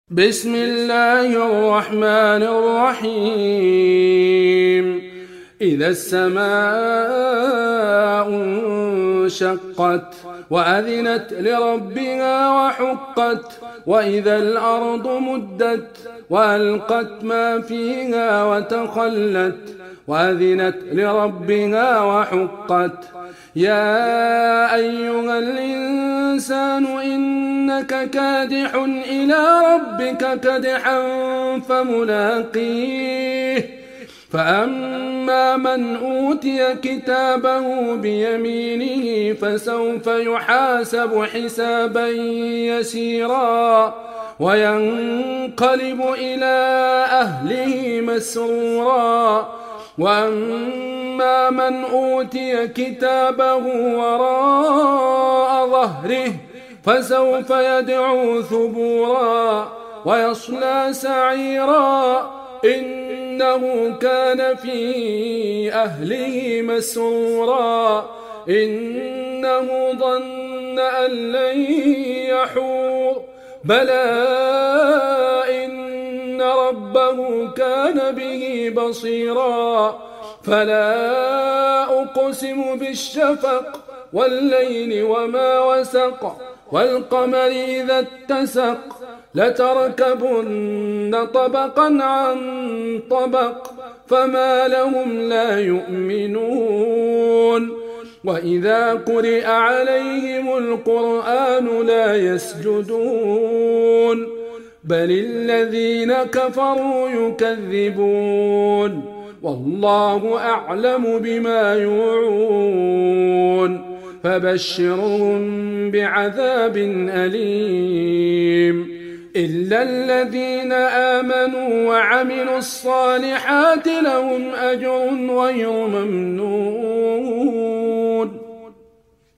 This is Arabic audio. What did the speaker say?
بسم الله الرحمن الرحيم. إذا السماء انشقت وأذنت لربها وحقت وإذا الأرض مدت وألقت ما فيها وتخلت وأذنت لربها وحقت. يا أيها الإنسان إنك كادح إلى ربك كدحا فملاقيه. فأما من أوتي كتابه بيمينه فسوف يحاسب حسابا يسيرا وينقلب إلى أهله مسرورا. وأما من أوتي كتابه وراء ظهره فسوف يدعو ثبورا ويصلى سعيرا إنه كان في أهله مسرورا إنه ظن أن لن يحور بلى إن ربه كان به بصيرا. فلا أقسم بالشفق والليل وما وسق والقمر إذا اتسق لتركبن طبقا عن طبق فما لهم لا يؤمنون. وإذا قرئ عليهم القرآن لا يسجدون بل الذين كفروا يكذبون والله أعلم بما يوعون فبشرهم بعذاب أليم إلا الذين آمنوا وعملوا الصالحات لهم أجر غير ممنون.